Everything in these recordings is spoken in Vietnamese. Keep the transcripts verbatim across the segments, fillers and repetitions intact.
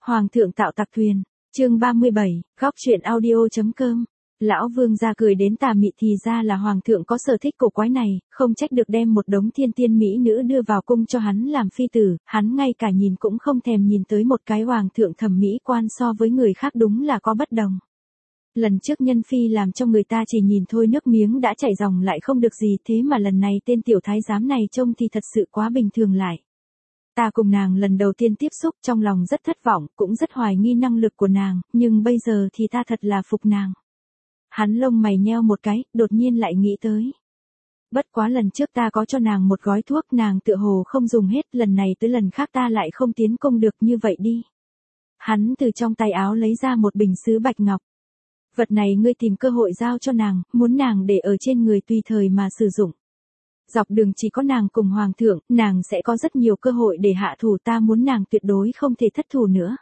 Hoàng thượng tạo tặc thuyền, chương ba mươi bảy, góc truyện audio.com. Lão vương gia cười đến tà mị, thì ra là hoàng thượng có sở thích cổ quái này, không trách được đem một đống thiên tiên mỹ nữ đưa vào cung cho hắn làm phi tử, hắn ngay cả nhìn cũng không thèm nhìn tới một cái hoàng thượng thẩm mỹ quan so với người khác đúng là có bất đồng. Lần trước nhân phi làm cho người ta chỉ nhìn thôi nước miếng đã chảy ròng lại không được gì, thế mà lần này tên tiểu thái giám này trông thì thật sự quá bình thường lại. Ta cùng nàng lần đầu tiên tiếp xúc trong lòng rất thất vọng, cũng rất hoài nghi năng lực của nàng, nhưng bây giờ thì ta thật là phục nàng. Hắn lông mày nheo một cái, đột nhiên lại nghĩ tới. Bất quá lần trước ta có cho nàng một gói thuốc, nàng tựa hồ không dùng hết, lần này tới lần khác ta lại không tiến công được, như vậy đi. Hắn từ trong tay áo lấy ra một bình sứ bạch ngọc. Vật này ngươi tìm cơ hội giao cho nàng, muốn nàng để ở trên người tùy thời mà sử dụng. Dọc đường chỉ có nàng cùng hoàng thượng, nàng sẽ có rất nhiều cơ hội để hạ thủ, ta muốn nàng tuyệt đối không thể thất thủ nữa.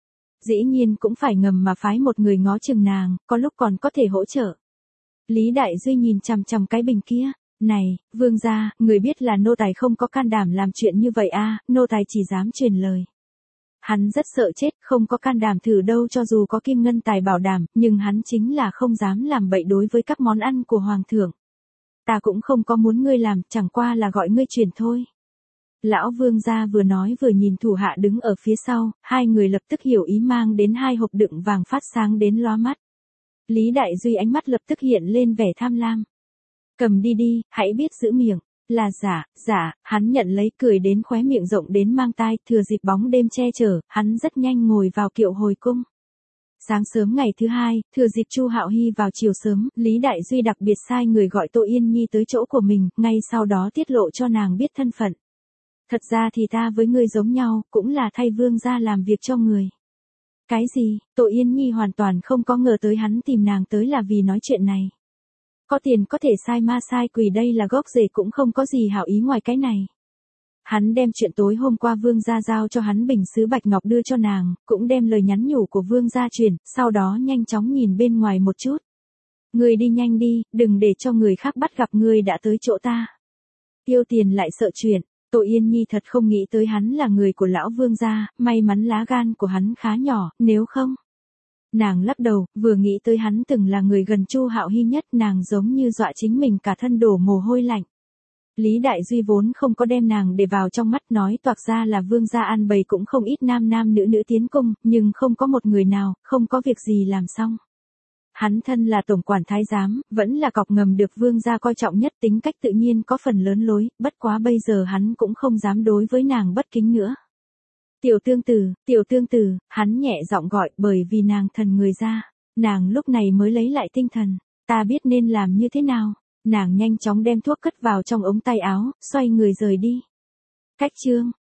Dĩ nhiên cũng phải ngầm mà phái một người ngó chừng nàng, có lúc còn có thể hỗ trợ. Lý Đại Duy nhìn chằm chằm cái bình kia, này, vương gia, người biết là nô tài không có can đảm làm chuyện như vậy à, nô tài chỉ dám truyền lời. Hắn rất sợ chết, không có can đảm thử đâu, cho dù có kim ngân tài bảo đảm, nhưng hắn chính là không dám làm bậy đối với các món ăn của hoàng thượng. Ta cũng không có muốn ngươi làm, chẳng qua là gọi ngươi truyền thôi. Lão vương gia vừa nói vừa nhìn thủ hạ đứng ở phía sau, hai người lập tức hiểu ý, mang đến hai hộp đựng vàng phát sáng đến lóa mắt. Lý Đại Duy ánh mắt lập tức hiện lên vẻ tham lam. Cầm đi đi, hãy biết giữ miệng. Là giả, giả, hắn nhận lấy, cười đến khóe miệng rộng đến mang tai, thừa dịp bóng đêm che chở, hắn rất nhanh ngồi vào kiệu hồi cung. Sáng sớm ngày thứ hai, thừa dịp Chu Hạo Hy vào chiều sớm, Lý Đại Duy đặc biệt sai người gọi Tô Yên Nhi tới chỗ của mình, ngay sau đó tiết lộ cho nàng biết thân phận. Thật ra thì ta với ngươi giống nhau, cũng là thay vương gia làm việc cho người. Cái gì? Tô Yên Nhi hoàn toàn không có ngờ tới hắn tìm nàng tới là vì nói chuyện này. Có tiền có thể sai ma sai quỷ, đây là gốc rễ, cũng không có gì hảo ý ngoài cái này. Hắn đem chuyện tối hôm qua vương gia giao cho hắn bình sứ bạch ngọc đưa cho nàng, cũng đem lời nhắn nhủ của vương gia truyền, sau đó nhanh chóng nhìn bên ngoài một chút. Ngươi đi nhanh đi, đừng để cho người khác bắt gặp ngươi đã tới chỗ ta. Tiêu tiền lại sợ chuyện. Tô Yên Nhi thật không nghĩ tới hắn là người của lão vương gia, may mắn lá gan của hắn khá nhỏ, nếu không. Nàng lắc đầu, vừa nghĩ tới hắn từng là người gần Chu Hạo Hy nhất, nàng giống như dọa chính mình cả thân đổ mồ hôi lạnh. Lý Đại Duy vốn không có đem nàng để vào trong mắt, nói toạc ra là vương gia an bày cũng không ít nam nam nữ nữ tiến cung, nhưng không có một người nào, không có việc gì làm xong. Hắn thân là tổng quản thái giám, vẫn là cọc ngầm được vương gia coi trọng nhất, tính cách tự nhiên có phần lớn lối, bất quá bây giờ hắn cũng không dám đối với nàng bất kính nữa. Tiểu tương tử, tiểu tương tử, hắn nhẹ giọng gọi, bởi vì nàng thần người ra, nàng lúc này mới lấy lại tinh thần, ta biết nên làm như thế nào. Nàng nhanh chóng đem thuốc cất vào trong ống tay áo, xoay người rời đi. Cách chương,